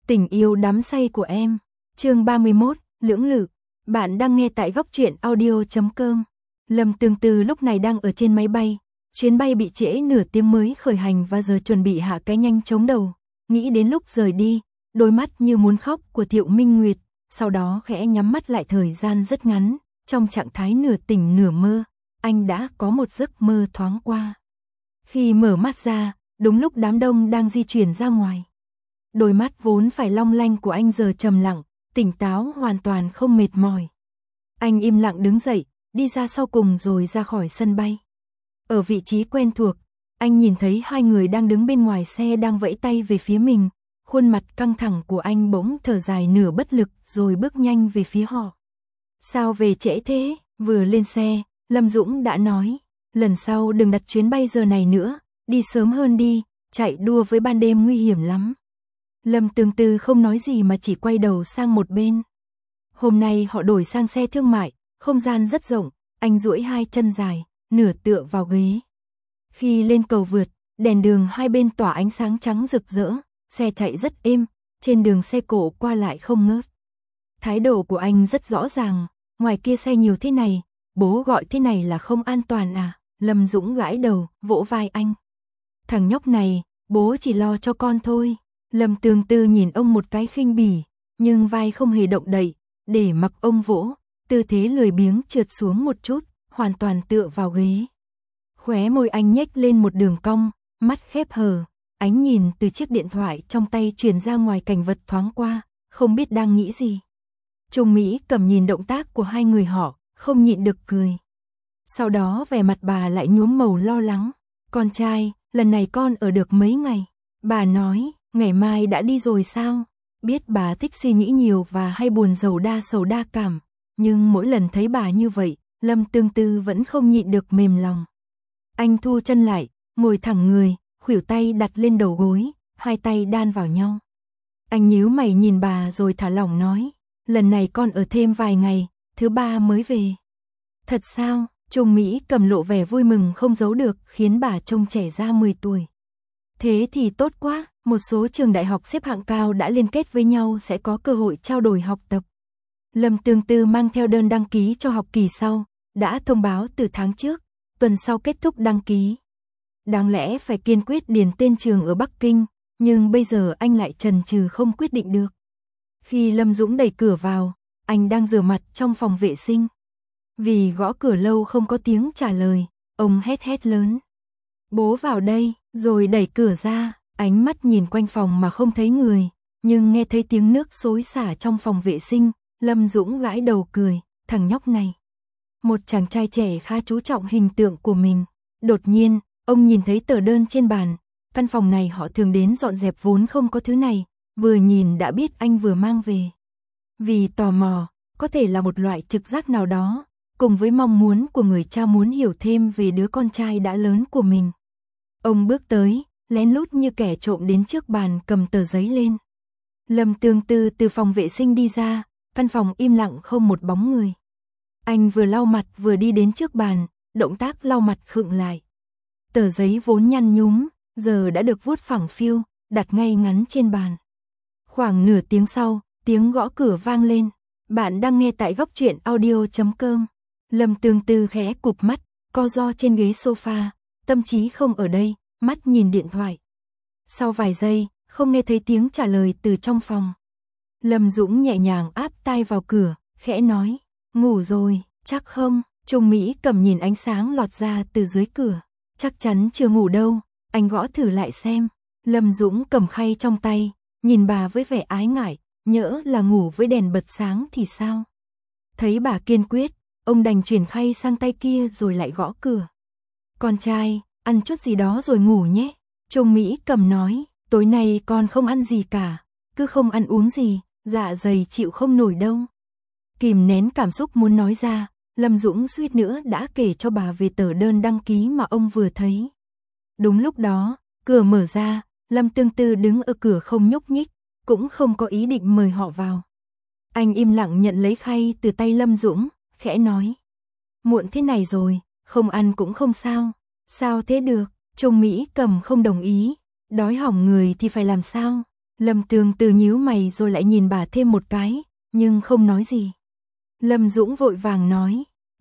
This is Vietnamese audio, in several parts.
Tình yêu đắm say của em. Chương 31, lưỡng lự. Bạn đang nghe tại góc truyện audio.com. Lâm Tương Tư lúc này đang ở trên máy bay. Chuyến bay bị trễ nửa tiếng mới khởi hành và giờ chuẩn bị hạ cái nhanh chống đầu. Nghĩ đến lúc rời đi, đôi mắt như muốn khóc của Thiệu Minh Nguyệt, sau đó khẽ nhắm mắt lại. Thời gian rất ngắn, trong trạng thái nửa tỉnh nửa mơ, anh đã có một giấc mơ thoáng qua. Khi mở mắt ra, đúng lúc đám đông đang di chuyển ra ngoài. Đôi mắt vốn phải long lanh của anh giờ trầm lặng, tỉnh táo, hoàn toàn không mệt mỏi. Anh im lặng đứng dậy, đi ra sau cùng rồi ra khỏi sân bay. Ở vị trí quen thuộc, anh nhìn thấy hai người đang đứng bên ngoài xe đang vẫy tay về phía mình. Khuôn mặt căng thẳng của anh bỗng thở dài nửa bất lực rồi bước nhanh về phía họ. Sao về trễ thế? Vừa lên xe, Lâm Dũng đã nói, lần sau đừng đặt chuyến bay giờ này nữa, đi sớm hơn đi, chạy đua với ban đêm nguy hiểm lắm. Lâm Tương Tư không nói gì mà chỉ quay đầu sang một bên. Hôm nay họ đổi sang xe thương mại, không gian rất rộng, anh duỗi hai chân dài, nửa tựa vào ghế. Khi lên cầu vượt, đèn đường hai bên tỏa ánh sáng trắng rực rỡ, xe chạy rất êm, trên đường xe cộ qua lại không ngớt. Thái độ của anh rất rõ ràng, ngoài kia xe nhiều thế này, bố gọi thế này là không an toàn à? Lâm Dũng gãi đầu, vỗ vai anh. Thằng nhóc này, bố chỉ lo cho con thôi. Lâm Tương Tư nhìn ông một cái khinh bỉ, nhưng vai không hề động đậy, để mặc ông vỗ, tư thế lười biếng trượt xuống một chút, hoàn toàn tựa vào ghế. Khóe môi anh nhếch lên một đường cong, mắt khép hờ, ánh nhìn từ chiếc điện thoại trong tay truyền ra ngoài cảnh vật thoáng qua, không biết đang nghĩ gì. Trung Mỹ cầm nhìn động tác của hai người họ, không nhịn được cười. Sau đó vẻ mặt bà lại nhuốm màu lo lắng. Con trai, lần này con ở được mấy ngày? Bà nói, ngày mai đã đi rồi sao? Biết bà thích suy nghĩ nhiều và hay buồn sầu đa cảm, nhưng mỗi lần thấy bà như vậy, Lâm Tương Tư vẫn không nhịn được mềm lòng. Anh thu chân lại, ngồi thẳng người, khuỷu tay đặt lên đầu gối, hai tay đan vào nhau. Anh nhíu mày nhìn bà rồi thả lỏng nói, lần này con ở thêm vài ngày, thứ ba mới về. Thật sao? Trung Mỹ cầm lộ vẻ vui mừng không giấu được, khiến bà trông trẻ ra 10 tuổi. Thế thì tốt quá, một số trường đại học xếp hạng cao đã liên kết với nhau sẽ có cơ hội trao đổi học tập. Lâm Tương Tư mang theo đơn đăng ký cho học kỳ sau, đã thông báo từ tháng trước, tuần sau kết thúc đăng ký. Đáng lẽ phải kiên quyết điền tên trường ở Bắc Kinh, nhưng bây giờ anh lại chần chừ không quyết định được. Khi Lâm Dũng đẩy cửa vào, anh đang rửa mặt trong phòng vệ sinh. Vì gõ cửa lâu không có tiếng trả lời, ông hét lớn. Bố vào đây, rồi đẩy cửa ra, ánh mắt nhìn quanh phòng mà không thấy người, nhưng nghe thấy tiếng nước xối xả trong phòng vệ sinh, Lâm Dũng gãi đầu cười, thằng nhóc này. Một chàng trai trẻ khá chú trọng hình tượng của mình. Đột nhiên, ông nhìn thấy tờ đơn trên bàn, căn phòng này họ thường đến dọn dẹp vốn không có thứ này, vừa nhìn đã biết anh vừa mang về. Vì tò mò, có thể là một loại trực giác nào đó, cùng với mong muốn của người cha muốn hiểu thêm về đứa con trai đã lớn của mình. Ông bước tới, lén lút như kẻ trộm đến trước bàn cầm tờ giấy lên. Lâm Tương Tư từ phòng vệ sinh đi ra, căn phòng im lặng không một bóng người. Anh vừa lau mặt vừa đi đến trước bàn, động tác lau mặt khựng lại. Tờ giấy vốn nhăn nhúm, giờ đã được vuốt phẳng phiu, đặt ngay ngắn trên bàn. Khoảng nửa tiếng sau, tiếng gõ cửa vang lên. Bạn đang nghe tại góc truyện audio.com. Lâm Tương Tư khẽ cụp mắt, co ro trên ghế sofa, tâm trí không ở đây, mắt nhìn điện thoại. Sau vài giây, không nghe thấy tiếng trả lời từ trong phòng. Lâm Dũng nhẹ nhàng áp tai vào cửa, khẽ nói, ngủ rồi, chắc không? Trung Mỹ cầm nhìn ánh sáng lọt ra từ dưới cửa. Chắc chắn chưa ngủ đâu, anh gõ thử lại xem. Lâm Dũng cầm khay trong tay, nhìn bà với vẻ ái ngại, nhỡ là ngủ với đèn bật sáng thì sao? Thấy bà kiên quyết, ông đành chuyển khay sang tay kia rồi lại gõ cửa. Con trai, ăn chút gì đó rồi ngủ nhé. Trung Mỹ cầm nói, tối nay con không ăn gì cả, cứ không ăn uống gì, dạ dày chịu không nổi đâu. Kìm nén cảm xúc muốn nói ra, Lâm Dũng suýt nữa đã kể cho bà về tờ đơn đăng ký mà ông vừa thấy. Đúng lúc đó, cửa mở ra, Lâm Tương Tư đứng ở cửa không nhúc nhích, cũng không có ý định mời họ vào. Anh im lặng nhận lấy khay từ tay Lâm Dũng, khẽ nói. Muộn thế này rồi, không ăn cũng không sao. Sao thế được? Trung Mỹ cầm không đồng ý. Đói hỏng người thì phải làm sao? Lâm Tường Từ nhíu mày rồi lại nhìn bà thêm một cái, nhưng không nói gì. Lâm Dũng vội vàng nói,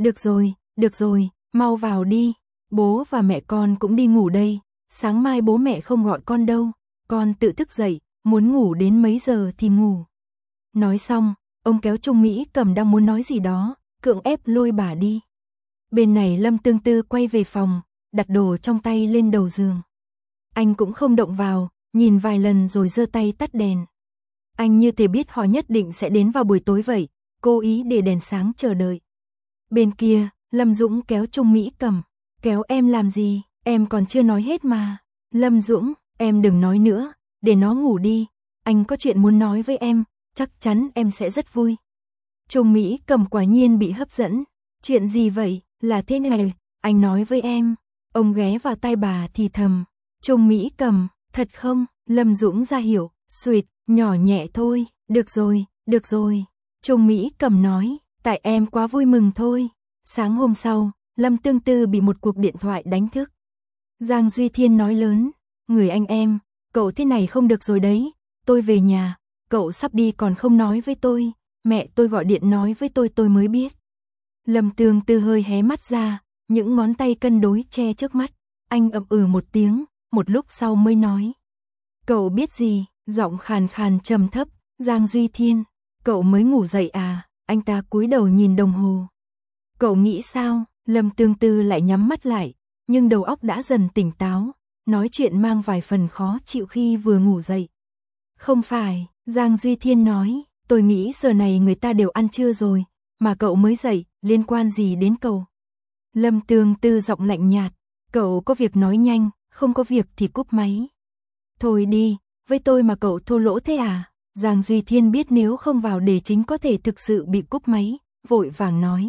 được rồi, mau vào đi, bố và mẹ con cũng đi ngủ đây, sáng mai bố mẹ không gọi con đâu, con tự thức dậy, muốn ngủ đến mấy giờ thì ngủ. Nói xong, ông kéo Trung Mỹ Cầm đang muốn nói gì đó, cưỡng ép lôi bà đi. Bên này Lâm Tương Tư quay về phòng, đặt đồ trong tay lên đầu giường. Anh cũng không động vào, nhìn vài lần rồi giơ tay tắt đèn. Anh như thể biết họ nhất định sẽ đến vào buổi tối vậy, cố ý để đèn sáng chờ đợi. Bên kia, Lâm Dũng kéo Trung Mỹ Cầm, kéo em làm gì, em còn chưa nói hết mà. Lâm Dũng, em đừng nói nữa, để nó ngủ đi, anh có chuyện muốn nói với em, chắc chắn em sẽ rất vui. Trung Mỹ Cầm quả nhiên bị hấp dẫn, chuyện gì vậy, là thế này, anh nói với em. Ông ghé vào tai bà thì thầm, Trung Mỹ Cầm, thật không? Lâm Dũng ra hiểu, suýt, nhỏ nhẹ thôi, được rồi. Trung Mỹ Cầm nói, tại em quá vui mừng thôi. Sáng hôm sau, Lâm Tương Tư bị một cuộc điện thoại đánh thức. Giang Duy Thiên nói lớn, người anh em, cậu thế này không được rồi đấy, tôi về nhà, cậu sắp đi còn không nói với tôi, mẹ tôi gọi điện nói với tôi mới biết. Lâm Tương Tư hơi hé mắt ra, những ngón tay cân đối che trước mắt, anh ậm ừ một tiếng, một lúc sau mới nói. Cậu biết gì, giọng khàn khàn trầm thấp, Giang Duy Thiên, cậu mới ngủ dậy à, anh ta cúi đầu nhìn đồng hồ. Cậu nghĩ sao, Lâm Tương Tư lại nhắm mắt lại, nhưng đầu óc đã dần tỉnh táo, nói chuyện mang vài phần khó chịu khi vừa ngủ dậy. Không phải, Giang Duy Thiên nói, tôi nghĩ giờ này người ta đều ăn trưa rồi, mà cậu mới dậy, liên quan gì đến cậu? Lâm Tương Tư giọng lạnh nhạt, cậu có việc nói nhanh, không có việc thì cúp máy. Thôi đi, với tôi mà cậu thô lỗ thế à? Giang Duy Thiên biết nếu không vào đề chính có thể thực sự bị cúp máy, vội vàng nói.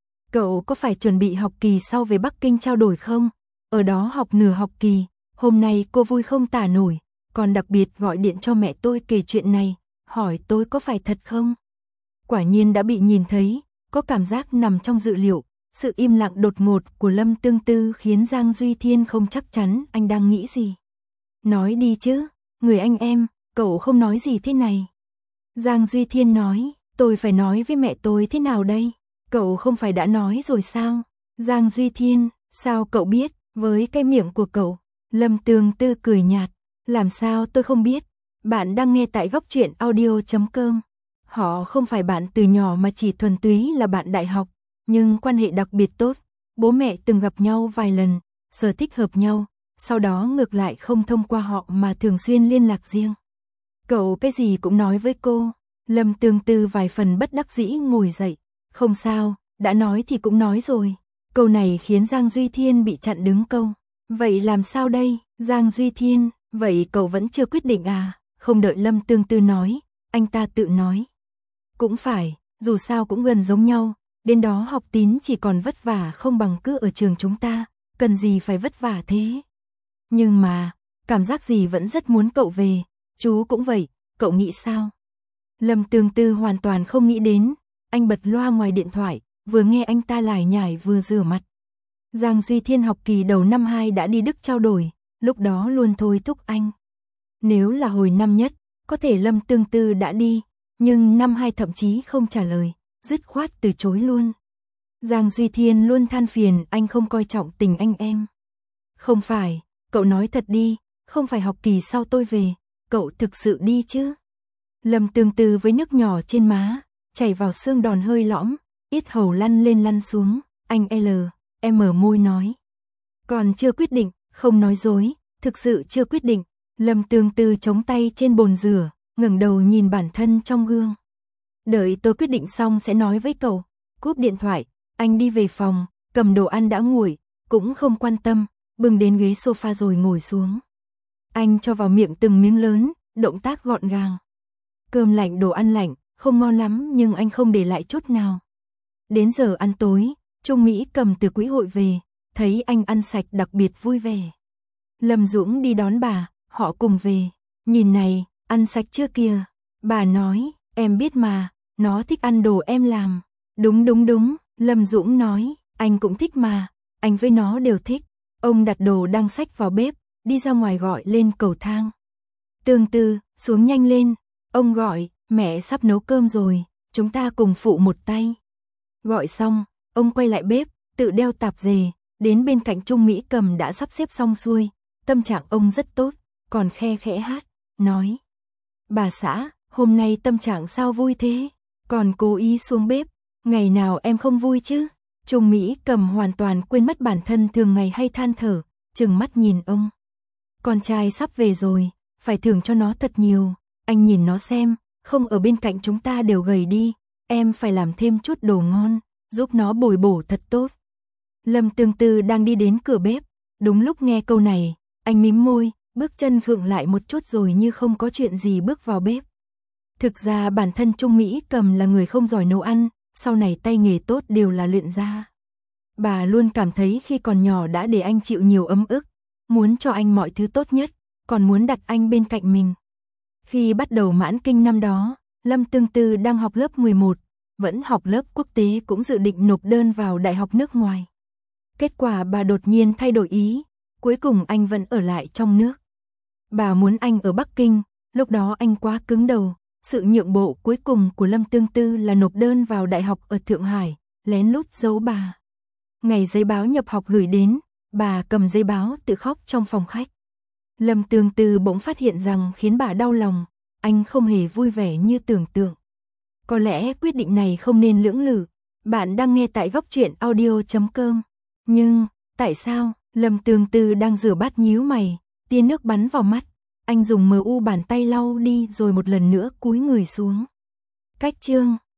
Cậu có phải chuẩn bị học kỳ sau về Bắc Kinh trao đổi không? Ở đó học nửa học kỳ, hôm nay cô vui không tả nổi, còn đặc biệt gọi điện cho mẹ tôi kể chuyện này, hỏi tôi có phải thật không? Quả nhiên đã bị nhìn thấy, có cảm giác nằm trong dự liệu, sự im lặng đột ngột của Lâm Tương Tư khiến Giang Duy Thiên không chắc chắn anh đang nghĩ gì. Nói đi chứ, người anh em, cậu không nói gì thế này. Giang Duy Thiên nói, tôi phải nói với mẹ tôi thế nào đây? Cậu không phải đã nói rồi sao? Giang Duy Thiên, sao cậu biết, với cái miệng của cậu? Lâm Tương Tư cười nhạt, làm sao tôi không biết? Bạn đang nghe tại Góc Truyện Audio.com. Họ không phải bạn từ nhỏ mà chỉ thuần túy là bạn đại học, nhưng quan hệ đặc biệt tốt. Bố mẹ từng gặp nhau vài lần, sở thích hợp nhau, sau đó ngược lại không thông qua họ mà thường xuyên liên lạc riêng. Cậu cái gì cũng nói với cô. Lâm Tương Tư vài phần bất đắc dĩ ngồi dậy. Không sao, đã nói thì cũng nói rồi. Câu này khiến Giang Duy Thiên bị chặn đứng câu. Vậy làm sao đây, Giang Duy Thiên, vậy cậu vẫn chưa quyết định à? Không đợi Lâm Tương Tư nói, anh ta tự nói. Cũng phải, dù sao cũng gần giống nhau, đến đó học tín chỉ còn vất vả không bằng cứ ở trường chúng ta, cần gì phải vất vả thế. Nhưng mà, cảm giác gì vẫn rất muốn cậu về, chú cũng vậy, cậu nghĩ sao? Lâm Tương Tư hoàn toàn không nghĩ đến, anh bật loa ngoài điện thoại, vừa nghe anh ta lải nhải vừa rửa mặt. Giang Duy Thiên học kỳ đầu năm 2 đã đi Đức trao đổi, lúc đó luôn thôi thúc anh. Nếu là hồi năm nhất, có thể Lâm Tương Tư đã đi, nhưng năm 2 thậm chí không trả lời, dứt khoát từ chối luôn. Giang Duy Thiên luôn than phiền anh không coi trọng tình anh em. Không phải, cậu nói thật đi, không phải học kỳ sau tôi về, cậu thực sự đi chứ? Lâm Tương Tư với nước nhỏ trên má, chảy vào xương đòn hơi lõm, yết hầu lăn lên lăn xuống, anh em mở môi nói. Còn chưa quyết định, không nói dối, thực sự chưa quyết định. Lâm Tương Tư chống tay trên bồn rửa, ngẩng đầu nhìn bản thân trong gương. Đợi tôi quyết định xong sẽ nói với cậu. Cúp điện thoại, anh đi về phòng, cầm đồ ăn đã nguội, cũng không quan tâm, bưng đến ghế sofa rồi ngồi xuống. Anh cho vào miệng từng miếng lớn, động tác gọn gàng. Cơm lạnh đồ ăn lạnh, không ngon lắm nhưng anh không để lại chút nào. Đến giờ ăn tối, Trung Mỹ Cầm từ quỹ hội về, thấy anh ăn sạch đặc biệt vui vẻ. Lâm Dũng đi đón bà, họ cùng về. Nhìn này, ăn sạch chưa kìa? Bà nói, em biết mà, nó thích ăn đồ em làm. Đúng, Lâm Dũng nói, anh cũng thích mà, anh với nó đều thích. Ông đặt đồ đang xách vào bếp, đi ra ngoài gọi lên cầu thang. Tương Tư, xuống nhanh lên. Ông gọi, mẹ sắp nấu cơm rồi, chúng ta cùng phụ một tay. Gọi xong, ông quay lại bếp, tự đeo tạp dề, đến bên cạnh Trung Mỹ Cầm đã sắp xếp xong xuôi. Tâm trạng ông rất tốt, còn khe khẽ hát, nói. Bà xã, hôm nay tâm trạng sao vui thế? Còn cố ý xuống bếp, ngày nào em không vui chứ? Trung Mỹ Cầm hoàn toàn quên mất bản thân thường ngày hay than thở, trừng mắt nhìn ông. Con trai sắp về rồi, phải thưởng cho nó thật nhiều. Anh nhìn nó xem, không ở bên cạnh chúng ta đều gầy đi. Em phải làm thêm chút đồ ngon, giúp nó bồi bổ thật tốt. Lâm Tương Tư đang đi đến cửa bếp. Đúng lúc nghe câu này, anh mím môi, bước chân khựng lại một chút rồi như không có chuyện gì bước vào bếp. Thực ra bản thân Trung Mỹ Cầm là người không giỏi nấu ăn, sau này tay nghề tốt đều là luyện ra. Bà luôn cảm thấy khi còn nhỏ đã để anh chịu nhiều ấm ức, muốn cho anh mọi thứ tốt nhất, còn muốn đặt anh bên cạnh mình. Khi bắt đầu mãn kinh năm đó, Lâm Tương Tư đang học lớp 11, vẫn học lớp quốc tế cũng dự định nộp đơn vào đại học nước ngoài. Kết quả bà đột nhiên thay đổi ý, cuối cùng anh vẫn ở lại trong nước. Bà muốn anh ở Bắc Kinh, lúc đó anh quá cứng đầu. Sự nhượng bộ cuối cùng của Lâm Tương Tư là nộp đơn vào đại học ở Thượng Hải, lén lút giấu bà. Ngày giấy báo nhập học gửi đến, bà cầm giấy báo tự khóc trong phòng khách. Lâm Tương Tư bỗng phát hiện rằng khiến bà đau lòng, anh không hề vui vẻ như tưởng tượng. Có lẽ quyết định này không nên lưỡng lự. Bạn đang nghe tại góc truyện audio.com. Nhưng, tại sao? Lâm Tương Tư đang rửa bát nhíu mày, tia nước bắn vào mắt. Anh dùng mờ u bàn tay lau đi rồi một lần nữa cúi người xuống. Cách chương